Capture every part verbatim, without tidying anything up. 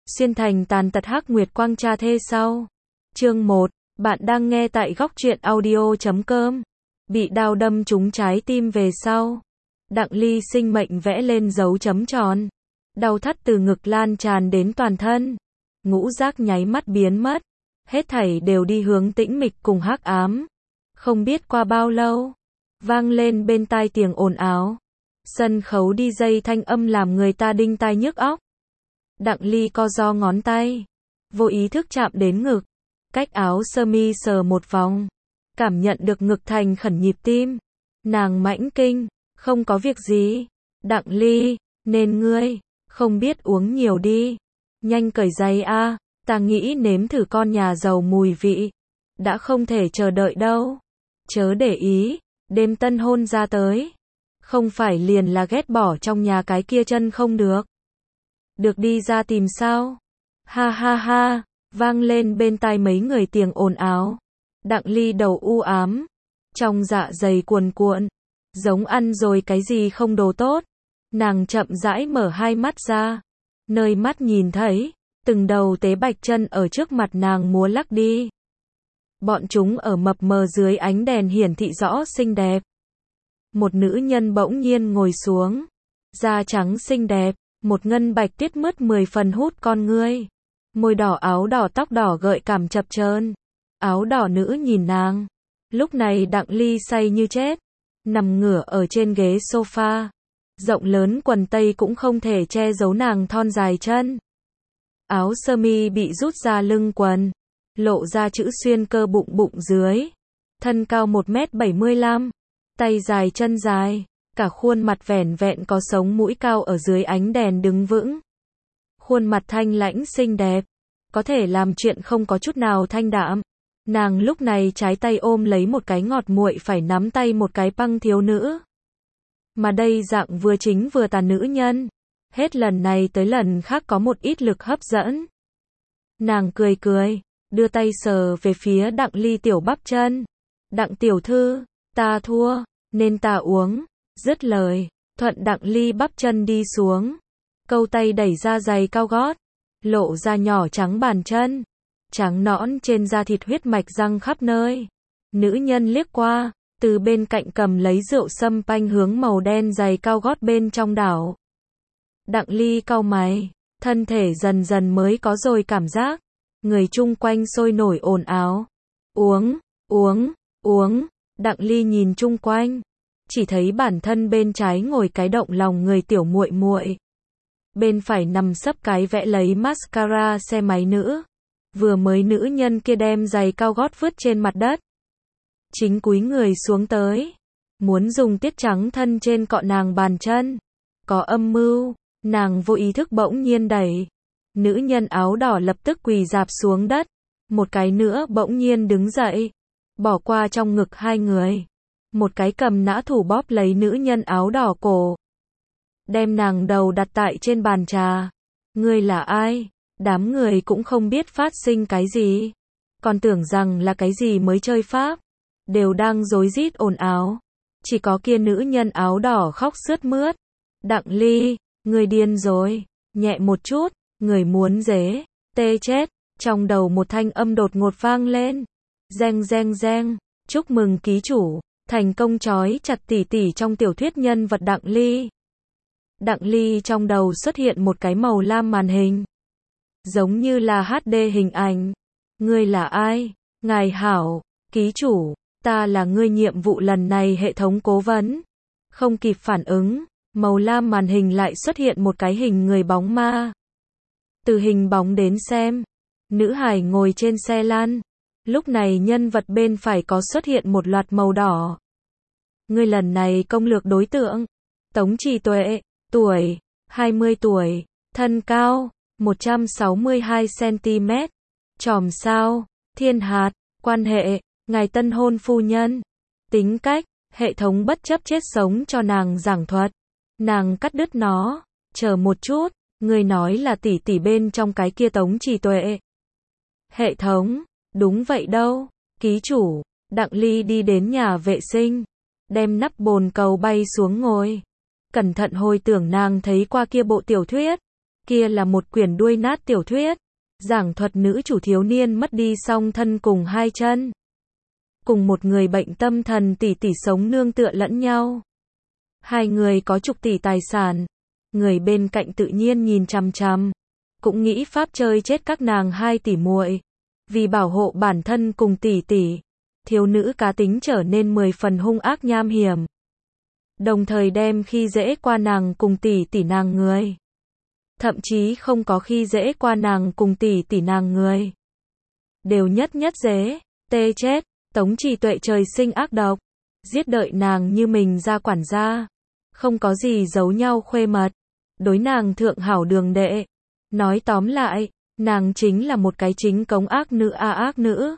Xuyên thành tàn tật hắc nguyệt quang cha thê sau. Chương một, bạn đang nghe tại góc truyện audio chấm com. Bị đao đâm trúng trái tim về sau. Đặng Ly sinh mệnh vẽ lên dấu chấm tròn. Đau thắt từ ngực lan tràn đến toàn thân. Ngũ giác nháy mắt biến mất. Hết thảy đều đi hướng tĩnh mịch cùng hắc ám. Không biết qua bao lâu, vang lên bên tai tiếng ồn ào. Sân khấu đi dây thanh âm làm người ta đinh tai nhức óc. Đặng Ly co ro ngón tay, vô ý thức chạm đến ngực, cách áo sơ mi sờ một vòng, cảm nhận được ngực thành khẩn nhịp tim. Nàng mãnh kinh, không có việc gì. Đặng Ly, nên ngươi, không biết uống nhiều đi. Nhanh cởi giày a, ta nghĩ nếm thử con nhà giàu mùi vị. Đã không thể chờ đợi đâu. Chớ để ý, đêm tân hôn ra tới. Không phải liền là ghét bỏ trong nhà cái kia chân không được. Được đi ra tìm sao? Ha ha ha, vang lên bên tai mấy người tiếng ồn ào. Đặng Ly đầu u ám, trong dạ dày cuồn cuộn, giống ăn rồi cái gì không đồ tốt. Nàng chậm rãi mở hai mắt ra, nơi mắt nhìn thấy, từng đầu tế bạch chân ở trước mặt nàng múa lắc đi. Bọn chúng ở mập mờ dưới ánh đèn hiển thị rõ xinh đẹp. Một nữ nhân bỗng nhiên ngồi xuống, da trắng xinh đẹp, một ngân bạch tiết mứt mười phần hút con ngươi. Môi đỏ áo đỏ tóc đỏ gợi cảm chập chờn. Áo đỏ nữ nhìn nàng. Lúc này Đặng Ly say như chết, nằm ngửa ở trên ghế sofa. Rộng lớn quần tây cũng không thể che giấu nàng thon dài chân. Áo sơ mi bị rút ra lưng quần, lộ ra chữ xuyên cơ bụng bụng dưới. Thân cao một mét bảy mươi lăm, tay dài chân dài, cả khuôn mặt vẻn vẹn có sống mũi cao ở dưới ánh đèn đứng vững. Khuôn mặt thanh lãnh xinh đẹp, có thể làm chuyện không có chút nào thanh đạm. Nàng lúc này trái tay ôm lấy một cái ngọt muội phải nắm tay một cái băng thiếu nữ. Mà đây dạng vừa chính vừa tàn nữ nhân, hết lần này tới lần khác có một ít lực hấp dẫn. Nàng cười cười, đưa tay sờ về phía Đặng Ly tiểu bắp chân. Đặng tiểu thư, ta thua, nên ta uống. Dứt lời, thuận Đặng Ly bắp chân đi xuống, câu tay đẩy ra giày cao gót, lộ ra nhỏ trắng bàn chân, trắng nõn trên da thịt huyết mạch răng khắp nơi. Nữ nhân liếc qua, từ bên cạnh cầm lấy rượu sâm panh hướng màu đen giày cao gót bên trong đảo. Đặng Ly cau mày, thân thể dần dần mới có rồi cảm giác. Người chung quanh sôi nổi ồn ào. Uống, uống, uống. Đặng Ly nhìn chung quanh, chỉ thấy bản thân bên trái ngồi cái động lòng người tiểu muội muội, bên phải nằm sấp cái vẽ lấy mascara xe máy nữ. Vừa mới nữ nhân kia đem giày cao gót vứt trên mặt đất, chính cúi người xuống tới, muốn dùng tiết trắng thân trên cọ nàng bàn chân. Có âm mưu, nàng vô ý thức bỗng nhiên đẩy. Nữ nhân áo đỏ lập tức quỳ rạp xuống đất. Một cái nữa bỗng nhiên đứng dậy, bỏ qua trong ngực hai người. Một cái cầm nã thủ bóp lấy nữ nhân áo đỏ cổ, đem nàng đầu đặt tại trên bàn trà. Ngươi là ai? Đám người cũng không biết phát sinh cái gì, còn tưởng rằng là cái gì mới chơi pháp, đều đang rối rít ồn ào. Chỉ có kia nữ nhân áo đỏ khóc sướt mướt. Đặng Ly, ngươi điên rồi, nhẹ một chút, người muốn dế, tê chết. Trong đầu một thanh âm đột ngột vang lên. Reng reng reng, chúc mừng ký chủ, thành công trói chặt tỷ tỷ trong tiểu thuyết nhân vật Đặng Ly. Đặng Ly trong đầu xuất hiện một cái màu lam màn hình, giống như là hát đê hình ảnh. Ngươi là ai? Ngài hảo, ký chủ, ta là ngươi nhiệm vụ lần này hệ thống cố vấn. Không kịp phản ứng, màu lam màn hình lại xuất hiện một cái hình người bóng ma. Từ hình bóng đến xem, nữ hải ngồi trên xe lăn. Lúc này nhân vật bên phải có xuất hiện một loạt màu đỏ. Ngươi lần này công lược đối tượng, Tống Trì Tuệ, tuổi, hai mươi tuổi, thân cao, một trăm sáu mươi hai xăng ti mét, chòm sao, thiên hạt, quan hệ, ngài tân hôn phu nhân, tính cách, hệ thống bất chấp chết sống cho nàng giảng thuật. Nàng cắt đứt nó, chờ một chút, ngươi nói là tỷ tỷ bên trong cái kia Tống Trì Tuệ. Hệ thống, đúng vậy đâu, ký chủ. Đặng Ly đi đến nhà vệ sinh, đem nắp bồn cầu bay xuống ngồi. Cẩn thận hồi tưởng nàng thấy qua kia bộ tiểu thuyết. Kia là một quyển đuôi nát tiểu thuyết, giảng thuật nữ chủ thiếu niên mất đi song thân cùng hai chân. Cùng một người bệnh tâm thần tỷ tỷ sống nương tựa lẫn nhau. Hai người có chục tỷ tài sản. Người bên cạnh tự nhiên nhìn chằm chằm. Cũng nghĩ pháp chơi chết các nàng hai tỷ muội. Vì bảo hộ bản thân cùng tỷ tỷ, thiếu nữ cá tính trở nên mười phần hung ác nham hiểm. Đồng thời đem khi dễ qua nàng cùng tỷ tỷ nàng người. Thậm chí không có khi dễ qua nàng cùng tỷ tỷ nàng người. Đều nhất nhất dế, tê chết, Tống Trì Tuệ trời sinh ác độc. Giết đợi nàng như mình ra quản gia. Không có gì giấu nhau khuê mật. Đối nàng thượng hảo đường đệ. Nói tóm lại, nàng chính là một cái chính cống ác nữ a ác nữ.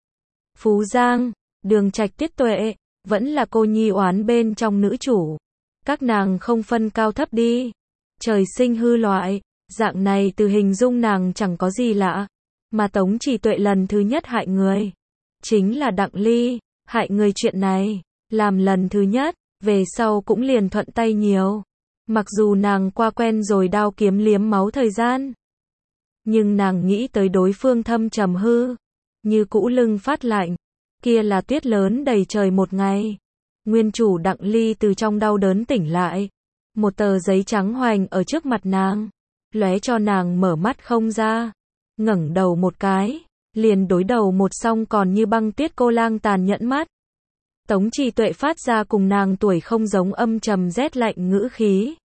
Phú Giang, Đường Trạch Tiết Tuệ, vẫn là cô nhi oán bên trong nữ chủ. Các nàng không phân cao thấp đi. Trời sinh hư loại, dạng này từ hình dung nàng chẳng có gì lạ. Mà Tống Trì Tuệ lần thứ nhất hại người. Chính là Đặng Ly, hại người chuyện này, làm lần thứ nhất, về sau cũng liền thuận tay nhiều. Mặc dù nàng qua quen rồi đao kiếm liếm máu thời gian. Nhưng nàng nghĩ tới đối phương thâm trầm hư. Như cũ lưng phát lạnh. Kia là tuyết lớn đầy trời một ngày. Nguyên chủ Đặng Ly từ trong đau đớn tỉnh lại. Một tờ giấy trắng hoành ở trước mặt nàng. Lóe cho nàng mở mắt không ra. Ngẩng đầu một cái. Liền đối đầu một song còn như băng tuyết cô lang tàn nhẫn mắt. Tống Trì Tuệ phát ra cùng nàng tuổi không giống âm trầm rét lạnh ngữ khí.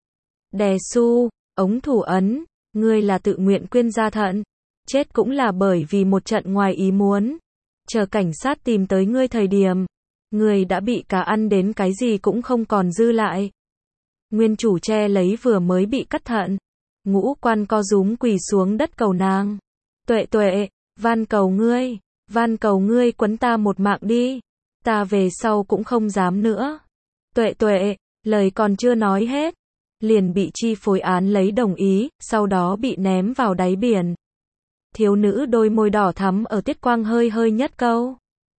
Đè su, ống thủ ấn, ngươi là tự nguyện quyên gia thận. Chết cũng là bởi vì một trận ngoài ý muốn. Chờ cảnh sát tìm tới ngươi thời điểm. Ngươi đã bị cá ăn đến cái gì cũng không còn dư lại. Nguyên chủ che lấy vừa mới bị cắt thận. Ngũ quan co rúm quỳ xuống đất cầu nàng. Tuệ Tuệ, van cầu ngươi, van cầu ngươi quấn ta một mạng đi. Ta về sau cũng không dám nữa. Tuệ Tuệ, lời còn chưa nói hết. Liền bị chi phối án lấy đồng ý, sau đó bị ném vào đáy biển. Thiếu nữ đôi môi đỏ thắm ở tiết quang hơi hơi nhất câu.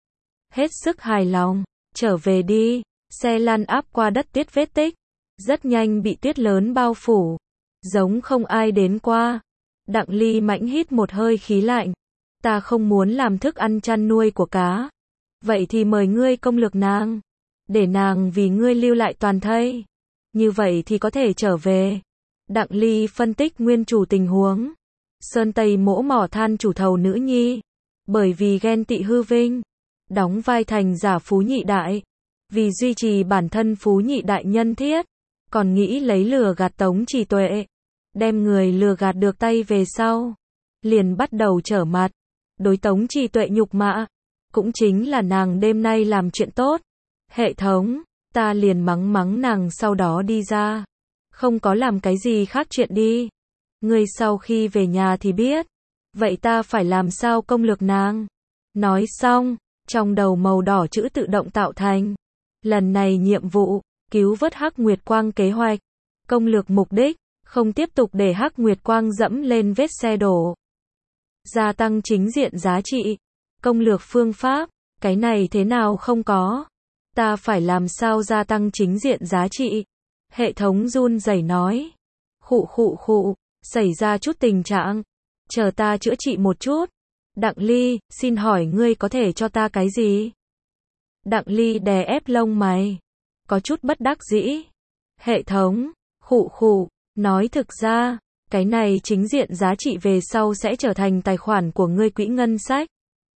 Hết sức hài lòng, trở về đi, xe lăn áp qua đất tiết vết tích. Rất nhanh bị tuyết lớn bao phủ. Giống không ai đến qua. Đặng Ly mãnh hít một hơi khí lạnh. Ta không muốn làm thức ăn chăn nuôi của cá. Vậy thì mời ngươi công lược nàng. Để nàng vì ngươi lưu lại toàn thây. Như vậy thì có thể trở về. Đặng Ly phân tích nguyên chủ tình huống. Sơn Tây mỗ mỏ than chủ thầu nữ nhi. Bởi vì ghen tị hư vinh. Đóng vai thành giả phú nhị đại. Vì duy trì bản thân phú nhị đại nhân thiết. Còn nghĩ lấy lừa gạt Tống Trì Tuệ. Đem người lừa gạt được tay về sau. Liền bắt đầu trở mặt. Đối Tống Trì Tuệ nhục mạ. Cũng chính là nàng đêm nay làm chuyện tốt. Hệ thống, ta liền mắng mắng nàng sau đó đi ra. Không có làm cái gì khác chuyện đi. Ngươi sau khi về nhà thì biết. Vậy ta phải làm sao công lược nàng? Nói xong, trong đầu màu đỏ chữ tự động tạo thành. Lần này nhiệm vụ, cứu vớt Hắc Nguyệt Quang kế hoạch. Công lược mục đích, không tiếp tục để Hắc Nguyệt Quang dẫm lên vết xe đổ. Gia tăng chính diện giá trị. Công lược phương pháp, cái này thế nào không có. Ta phải làm sao gia tăng chính diện giá trị. Hệ thống run rẩy nói. Khụ khụ khụ, xảy ra chút tình trạng. Chờ ta chữa trị một chút. Đặng Ly, xin hỏi ngươi có thể cho ta cái gì? Đặng Ly đè ép lông mày. Có chút bất đắc dĩ. Hệ thống, khụ khụ, nói thực ra, cái này chính diện giá trị về sau sẽ trở thành tài khoản của ngươi quỹ ngân sách.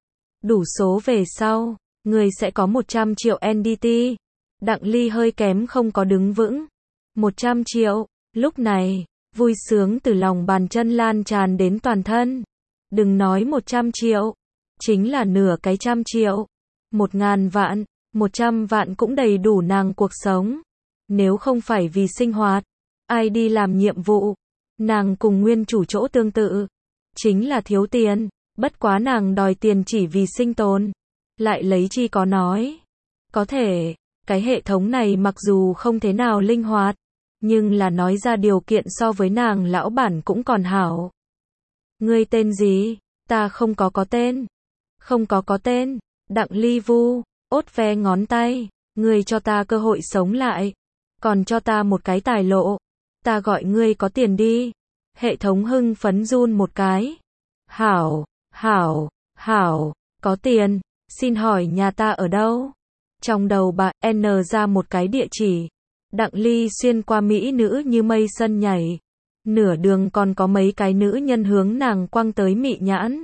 Đủ số về sau, ngươi sẽ có một trăm triệu en đê tê. Đặng Ly hơi kém không có đứng vững. một trăm triệu, lúc này, vui sướng từ lòng bàn chân lan tràn đến toàn thân. Đừng nói một trăm triệu, chính là nửa cái trăm triệu. Một ngàn vạn, một trăm vạn cũng đầy đủ nàng cuộc sống. Nếu không phải vì sinh hoạt, ai đi làm nhiệm vụ, nàng cùng nguyên chủ chỗ tương tự. Chính là thiếu tiền, bất quá nàng đòi tiền chỉ vì sinh tồn. Lại lấy chi có nói. Có thể, cái hệ thống này mặc dù không thế nào linh hoạt, nhưng là nói ra điều kiện so với nàng lão bản cũng còn hảo. Ngươi tên gì? Ta không có có tên. Không có có tên. Đặng Ly vu, ốt ve ngón tay. Ngươi cho ta cơ hội sống lại. Còn cho ta một cái tài lộ. Ta gọi ngươi có tiền đi. Hệ thống hưng phấn run một cái. Hảo, hảo, hảo, có tiền, xin hỏi nhà ta ở đâu? Trong đầu bà N ra một cái địa chỉ. Đặng Ly xuyên qua mỹ nữ như mây sân nhảy. Nửa đường còn có mấy cái nữ nhân hướng nàng quăng tới mị nhãn.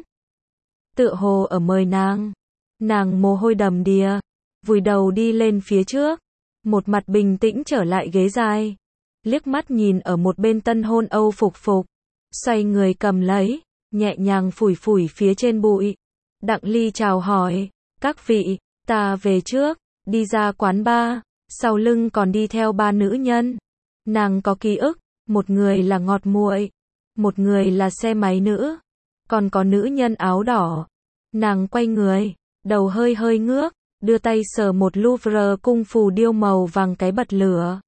Tựa hồ ở mời nàng. Nàng mồ hôi đầm đìa, vùi đầu đi lên phía trước. Một mặt bình tĩnh trở lại ghế dài. Liếc mắt nhìn ở một bên tân hôn Âu phục phục. Xoay người cầm lấy, nhẹ nhàng phủi phủi phía trên bụi. Đặng Ly chào hỏi, các vị, ta về trước, đi ra quán bar, sau lưng còn đi theo ba nữ nhân. Nàng có ký ức, một người là ngọt muội, một người là xe máy nữ, còn có nữ nhân áo đỏ. Nàng quay người, đầu hơi hơi ngước, đưa tay sờ một Louvre cung phù điêu màu vàng cái bật lửa.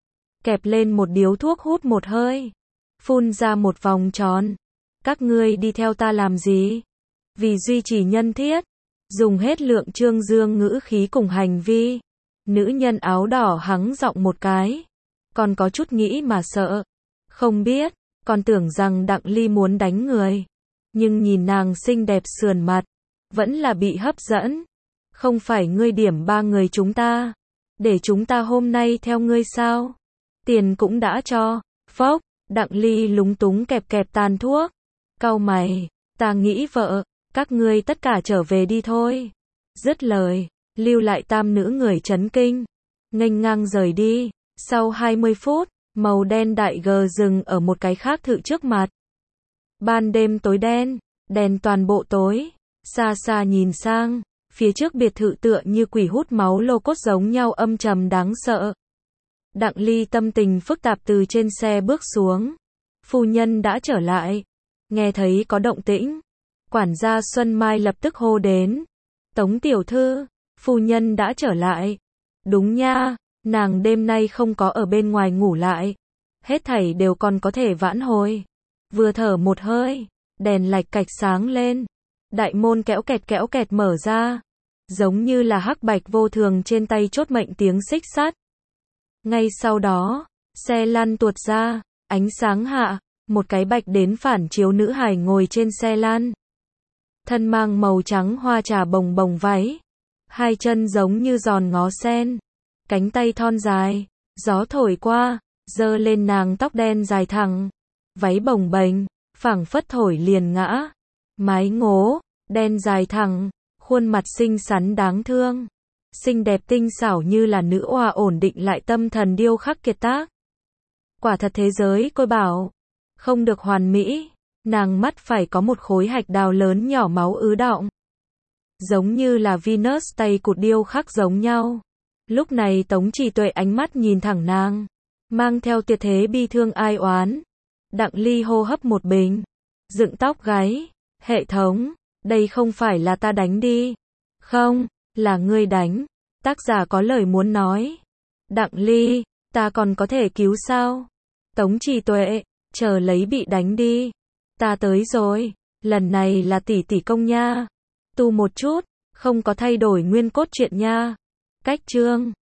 Kẹp lên một điếu thuốc hút một hơi, phun ra một vòng tròn. Các ngươi đi theo ta làm gì? Vì duy trì nhân thiết, dùng hết lượng trương dương ngữ khí cùng hành vi. Nữ nhân áo đỏ hắng giọng một cái, còn có chút nghĩ mà sợ. Không biết, còn tưởng rằng Đặng Ly muốn đánh người. Nhưng nhìn nàng xinh đẹp sườn mặt, vẫn là bị hấp dẫn. Không phải ngươi điểm ba người chúng ta, để chúng ta hôm nay theo ngươi sao? Tiền cũng đã cho. Phốc, Đặng Ly lúng túng kẹp kẹp tàn thuốc. Cau mày, ta nghĩ vợ, các ngươi tất cả trở về đi thôi. Dứt lời, lưu lại tam nữ người chấn kinh. Nghênh ngang rời đi. Sau hai mươi phút, màu đen đại gờ dừng ở một cái khác thự trước mặt. Ban đêm tối đen, đèn toàn bộ tối. Xa xa nhìn sang, phía trước biệt thự tựa như quỷ hút máu lô cốt giống nhau âm trầm đáng sợ. Đặng Ly tâm tình phức tạp từ trên xe bước xuống. Phu nhân đã trở lại. Nghe thấy có động tĩnh, quản gia Xuân Mai lập tức hô đến. Tống tiểu thư, phu nhân đã trở lại. Đúng nha, nàng đêm nay không có ở bên ngoài ngủ lại. Hết thảy đều còn có thể vãn hồi. Vừa thở một hơi, đèn lạch cạch sáng lên. Đại môn kéo kẹt kéo kẹt mở ra. Giống như là hắc bạch vô thường trên tay chốt mệnh tiếng xích sắt. Ngay sau đó, xe lăn tuột ra, ánh sáng hạ, một cái bạch đến phản chiếu nữ hài ngồi trên xe lăn. Thân mang màu trắng hoa trà bồng bồng váy. Hai chân giống như giòn ngó sen. Cánh tay thon dài, gió thổi qua, giơ lên nàng tóc đen dài thẳng. Váy bồng bềnh, phảng phất thổi liền ngã. Mái ngố, đen dài thẳng, khuôn mặt xinh xắn đáng thương. Xinh đẹp tinh xảo như là nữ oa ổn định lại tâm thần điêu khắc kiệt tác. Quả thật thế giới tôi bảo, không được hoàn mỹ, nàng mắt phải có một khối hạch đào lớn nhỏ máu ứ đọng. Giống như là Venus tay cụt điêu khắc giống nhau. Lúc này Tống Chỉ Tuệ ánh mắt nhìn thẳng nàng, mang theo tuyệt thế bi thương ai oán. Đặng Ly hô hấp một bình, dựng tóc gáy, hệ thống, đây không phải là ta đánh đi. Không, là ngươi đánh. Tác giả có lời muốn nói. Đặng Ly, ta còn có thể cứu sao? Tống Chỉ Tuệ, chờ lấy bị đánh đi. Ta tới rồi, lần này là tỷ tỷ công nha. Tu một chút, không có thay đổi nguyên cốt truyện nha. Cách chương